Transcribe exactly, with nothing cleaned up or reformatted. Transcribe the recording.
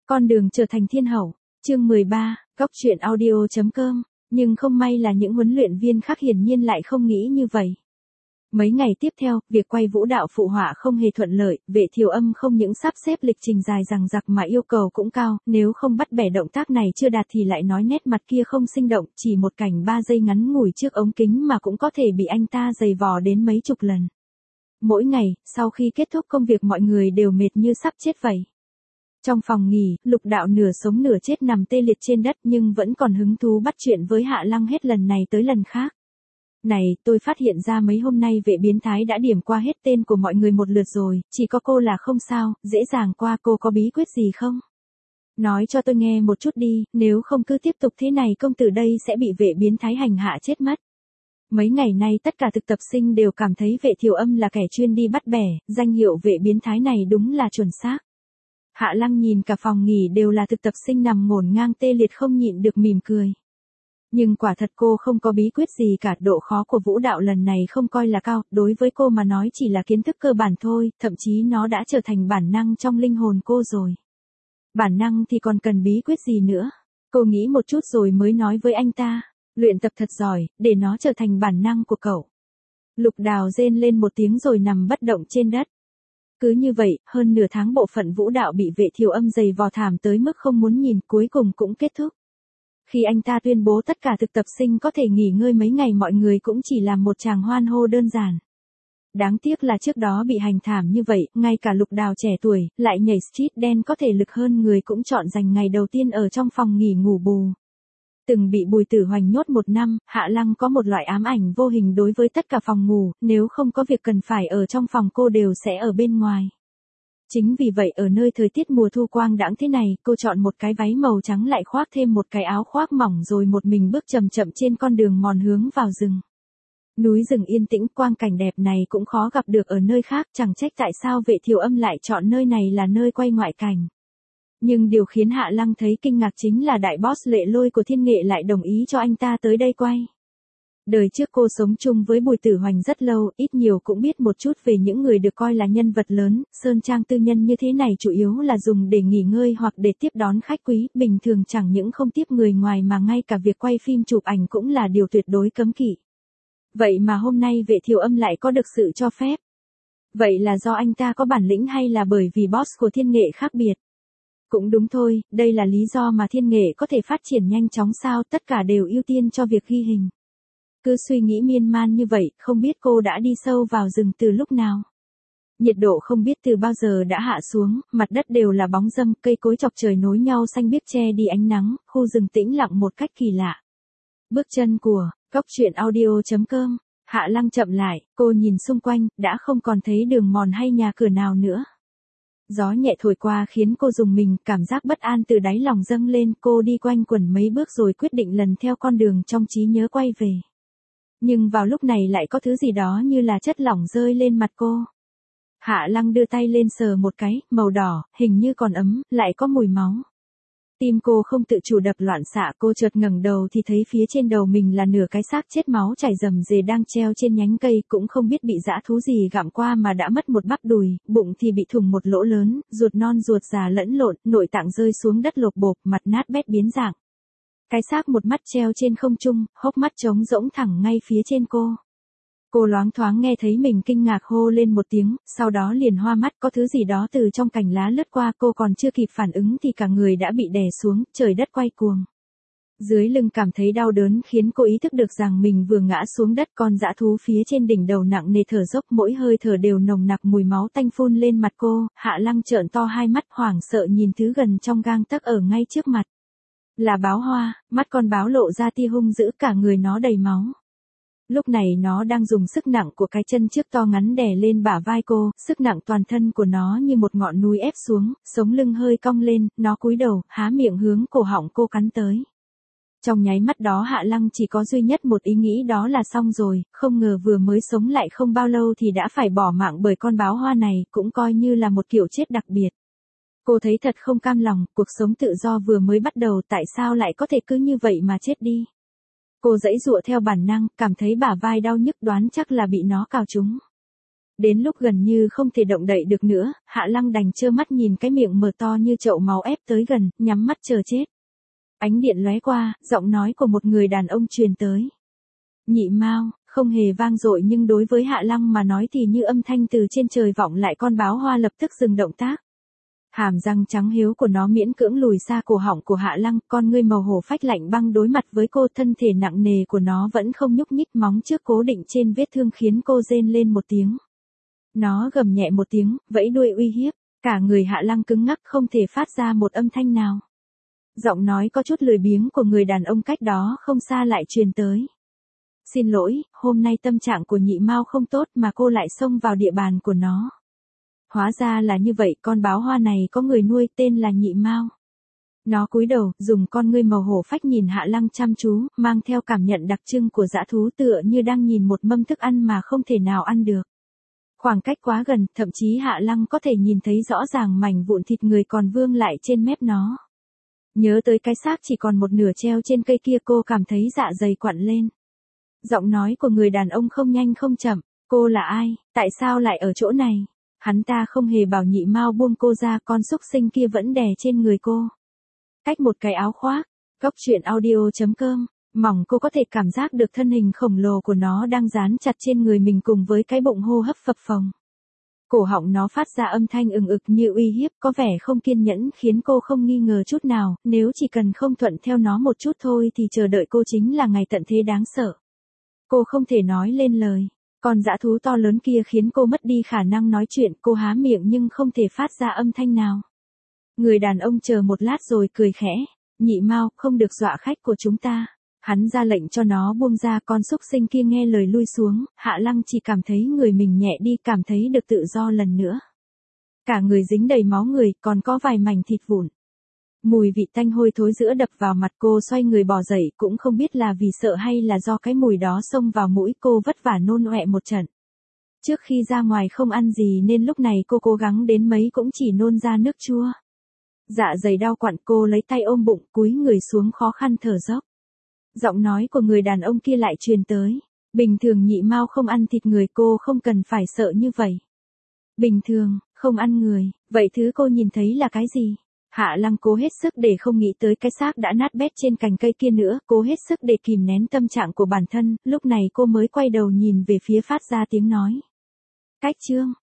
Con đường trở thành thiên hậu, chương mười ba, góc truyện audio.com, nhưng không may là những huấn luyện viên khác hiển nhiên lại không nghĩ như vậy. Mấy ngày tiếp theo, việc quay vũ đạo phụ họa không hề thuận lợi, Vệ Thiều Âm không những sắp xếp lịch trình dài dằng dặc mà yêu cầu cũng cao, nếu không bắt bẻ động tác này chưa đạt thì lại nói nét mặt kia không sinh động, chỉ một cảnh ba giây ngắn ngủi trước ống kính mà cũng có thể bị anh ta giày vò đến mấy chục lần. Mỗi ngày, sau khi kết thúc công việc mọi người đều mệt như sắp chết vậy. Trong phòng nghỉ, Lục Đạo nửa sống nửa chết nằm tê liệt trên đất nhưng vẫn còn hứng thú bắt chuyện với Hạ Lăng hết lần này tới lần khác. Này, tôi phát hiện ra mấy hôm nay vệ biến thái đã điểm qua hết tên của mọi người một lượt rồi, chỉ có cô là không sao, dễ dàng qua. Cô có bí quyết gì không? Nói cho tôi nghe một chút đi, nếu không cứ tiếp tục thế này công tử đây sẽ bị vệ biến thái hành hạ chết mất. Mấy ngày nay tất cả thực tập sinh đều cảm thấy Vệ Thiều Âm là kẻ chuyên đi bắt bẻ, danh hiệu vệ biến thái này đúng là chuẩn xác. Hạ Lăng nhìn cả phòng nghỉ đều là thực tập sinh nằm ngổn ngang tê liệt không nhịn được mỉm cười. Nhưng quả thật cô không có bí quyết gì cả, độ khó của vũ đạo lần này không coi là cao, đối với cô mà nói chỉ là kiến thức cơ bản thôi, thậm chí nó đã trở thành bản năng trong linh hồn cô rồi. Bản năng thì còn cần bí quyết gì nữa? Cô nghĩ một chút rồi mới nói với anh ta, luyện tập thật giỏi, để nó trở thành bản năng của cậu. Lục Đào rên lên một tiếng rồi nằm bất động trên đất. Cứ như vậy, hơn nửa tháng bộ phận vũ đạo bị Vệ Thiều Âm giày vò thảm tới mức không muốn nhìn, cuối cùng cũng kết thúc. Khi anh ta tuyên bố tất cả thực tập sinh có thể nghỉ ngơi mấy ngày, mọi người cũng chỉ làm một tràng hoan hô đơn giản. Đáng tiếc là trước đó bị hành thảm như vậy, ngay cả Lục Đào trẻ tuổi, lại nhảy street dance có thể lực hơn người cũng chọn dành ngày đầu tiên ở trong phòng nghỉ ngủ bù. Từng bị Bùi Tử Hoành nhốt một năm, Hạ Lăng có một loại ám ảnh vô hình đối với tất cả phòng ngủ, nếu không có việc cần phải ở trong phòng cô đều sẽ ở bên ngoài. Chính vì vậy ở nơi thời tiết mùa thu quang đãng thế này, cô chọn một cái váy màu trắng lại khoác thêm một cái áo khoác mỏng rồi một mình bước chậm chậm trên con đường mòn hướng vào rừng. Núi rừng yên tĩnh, quang cảnh đẹp này cũng khó gặp được ở nơi khác, chẳng trách tại sao Vệ Thiều Âm lại chọn nơi này là nơi quay ngoại cảnh. Nhưng điều khiến Hạ Lăng thấy kinh ngạc chính là đại boss Lệ Lôi của Thiên Nghệ lại đồng ý cho anh ta tới đây quay. Đời trước cô sống chung với Bùi Tử Hoành rất lâu, ít nhiều cũng biết một chút về những người được coi là nhân vật lớn, sơn trang tư nhân như thế này chủ yếu là dùng để nghỉ ngơi hoặc để tiếp đón khách quý, bình thường chẳng những không tiếp người ngoài mà ngay cả việc quay phim chụp ảnh cũng là điều tuyệt đối cấm kỵ. Vậy mà hôm nay Vệ Thiều Âm lại có được sự cho phép. Vậy là do anh ta có bản lĩnh hay là bởi vì boss của Thiên Nghệ khác biệt? Cũng đúng thôi, đây là lý do mà Thiên Nghệ có thể phát triển nhanh chóng sao, tất cả đều ưu tiên cho việc ghi hình. Cứ suy nghĩ miên man như vậy, không biết cô đã đi sâu vào rừng từ lúc nào. Nhiệt độ không biết từ bao giờ đã hạ xuống, mặt đất đều là bóng râm, cây cối chọc trời nối nhau xanh biếc che đi ánh nắng, khu rừng tĩnh lặng một cách kỳ lạ. Bước chân của góc truyện audio.com, Hạ Lăng chậm lại, cô nhìn xung quanh, đã không còn thấy đường mòn hay nhà cửa nào nữa. Gió nhẹ thổi qua khiến cô rùng mình, cảm giác bất an từ đáy lòng dâng lên, cô đi quanh quẩn mấy bước rồi quyết định lần theo con đường trong trí nhớ quay về. Nhưng vào lúc này lại có thứ gì đó như là chất lỏng rơi lên mặt cô. Hạ Lăng đưa tay lên sờ một cái, màu đỏ, hình như còn ấm, lại có mùi máu. Tim cô không tự chủ đập loạn xạ, cô chợt ngẩng đầu thì thấy phía trên đầu mình là nửa cái xác chết máu chảy rầm rề đang treo trên nhánh cây, cũng không biết bị dã thú gì gặm qua mà đã mất một bắp đùi, bụng thì bị thủng một lỗ lớn, ruột non ruột già lẫn lộn, nội tạng rơi xuống đất lộp bộp, mặt nát bét biến dạng. Cái xác một mắt treo trên không trung, hốc mắt trống rỗng thẳng ngay phía trên cô. Cô loáng thoáng nghe thấy mình kinh ngạc hô lên một tiếng, sau đó liền hoa mắt, có thứ gì đó từ trong cành lá lướt qua, cô còn chưa kịp phản ứng thì cả người đã bị đè xuống, trời đất quay cuồng. Dưới lưng cảm thấy đau đớn khiến cô ý thức được rằng mình vừa ngã xuống đất, con dã thú phía trên đỉnh đầu nặng nề thở dốc, mỗi hơi thở đều nồng nặc mùi máu tanh phun lên mặt cô. Hạ Lăng trợn to hai mắt hoảng sợ nhìn thứ gần trong gang tấc ở ngay trước mặt. Là báo hoa, mắt con báo lộ ra tia hung dữ, cả người nó đầy máu. Lúc này nó đang dùng sức nặng của cái chân trước to ngắn đè lên bả vai cô, sức nặng toàn thân của nó như một ngọn núi ép xuống, sống lưng hơi cong lên, nó cúi đầu, há miệng hướng cổ họng cô cắn tới. Trong nháy mắt đó Hạ Lăng chỉ có duy nhất một ý nghĩ, đó là xong rồi, không ngờ vừa mới sống lại không bao lâu thì đã phải bỏ mạng bởi con báo hoa này, cũng coi như là một kiểu chết đặc biệt. Cô thấy thật không cam lòng, cuộc sống tự do vừa mới bắt đầu tại sao lại có thể cứ như vậy mà chết đi. Cô giãy giụa theo bản năng, cảm thấy bả vai đau nhức, đoán chắc là bị nó cào trúng. Đến lúc gần như không thể động đậy được nữa, Hạ Lăng đành trơ mắt nhìn cái miệng mở to như chậu máu ép tới gần, nhắm mắt chờ chết. Ánh điện lóe qua, giọng nói của một người đàn ông truyền tới. Nhị Mao, không hề vang dội nhưng đối với Hạ Lăng mà nói thì như âm thanh từ trên trời vọng lại, con báo hoa lập tức dừng động tác. Hàm răng trắng hiếu của nó miễn cưỡng lùi xa cổ họng của Hạ Lăng, con ngươi màu hổ phách lạnh băng đối mặt với cô, thân thể nặng nề của nó vẫn không nhúc nhích, móng trước cố định trên vết thương khiến cô rên lên một tiếng. Nó gầm nhẹ một tiếng, vẫy đuôi uy hiếp, cả người Hạ Lăng cứng ngắc không thể phát ra một âm thanh nào. Giọng nói có chút lười biếng của người đàn ông cách đó không xa lại truyền tới. Xin lỗi, hôm nay tâm trạng của Nhị Mao không tốt mà cô lại xông vào địa bàn của nó. Hóa ra là như vậy, con báo hoa này có người nuôi tên là Nhị Mao. Nó cúi đầu, dùng con ngươi màu hổ phách nhìn Hạ Lăng chăm chú, mang theo cảm nhận đặc trưng của dã thú, tựa như đang nhìn một mâm thức ăn mà không thể nào ăn được. Khoảng cách quá gần, thậm chí Hạ Lăng có thể nhìn thấy rõ ràng mảnh vụn thịt người còn vương lại trên mép nó. Nhớ tới cái xác chỉ còn một nửa treo trên cây kia, cô cảm thấy dạ dày quặn lên. Giọng nói của người đàn ông không nhanh không chậm, cô là ai, tại sao lại ở chỗ này? Hắn ta không hề bảo Nhị Mao buông cô ra, con súc sinh kia vẫn đè trên người cô. Cách một cái áo khoác, Góc Chuyện Audio chấm com, mỏng cô có thể cảm giác được thân hình khổng lồ của nó đang dán chặt trên người mình cùng với cái bụng hô hấp phập phồng. Cổ họng nó phát ra âm thanh ừng ực như uy hiếp, có vẻ không kiên nhẫn, khiến cô không nghi ngờ chút nào, nếu chỉ cần không thuận theo nó một chút thôi thì chờ đợi cô chính là ngày tận thế đáng sợ. Cô không thể nói lên lời. Con dã thú to lớn kia khiến cô mất đi khả năng nói chuyện, cô há miệng nhưng không thể phát ra âm thanh nào. Người đàn ông chờ một lát rồi cười khẽ. Nhị Mao, không được dọa khách của chúng ta. Hắn ra lệnh cho nó buông ra, con súc sinh kia nghe lời lui xuống, Hạ Lăng chỉ cảm thấy người mình nhẹ đi, cảm thấy được tự do lần nữa. Cả người dính đầy máu người, còn có vài mảnh thịt vụn. Mùi vị tanh hôi thối giữa đập vào mặt cô, xoay người bò dậy, cũng không biết là vì sợ hay là do cái mùi đó xông vào mũi, cô vất vả nôn ọe một trận. Trước khi ra ngoài không ăn gì nên lúc này cô cố gắng đến mấy cũng chỉ nôn ra nước chua. Dạ dày đau quặn, cô lấy tay ôm bụng, cúi người xuống khó khăn thở dốc. Giọng nói của người đàn ông kia lại truyền tới. Bình thường Nhị Mao không ăn thịt người, cô không cần phải sợ như vậy. Bình thường, không ăn người, vậy thứ cô nhìn thấy là cái gì? Hạ Lăng cố hết sức để không nghĩ tới cái xác đã nát bét trên cành cây kia nữa, cố hết sức để kìm nén tâm trạng của bản thân, lúc này cô mới quay đầu nhìn về phía phát ra tiếng nói. Cách chương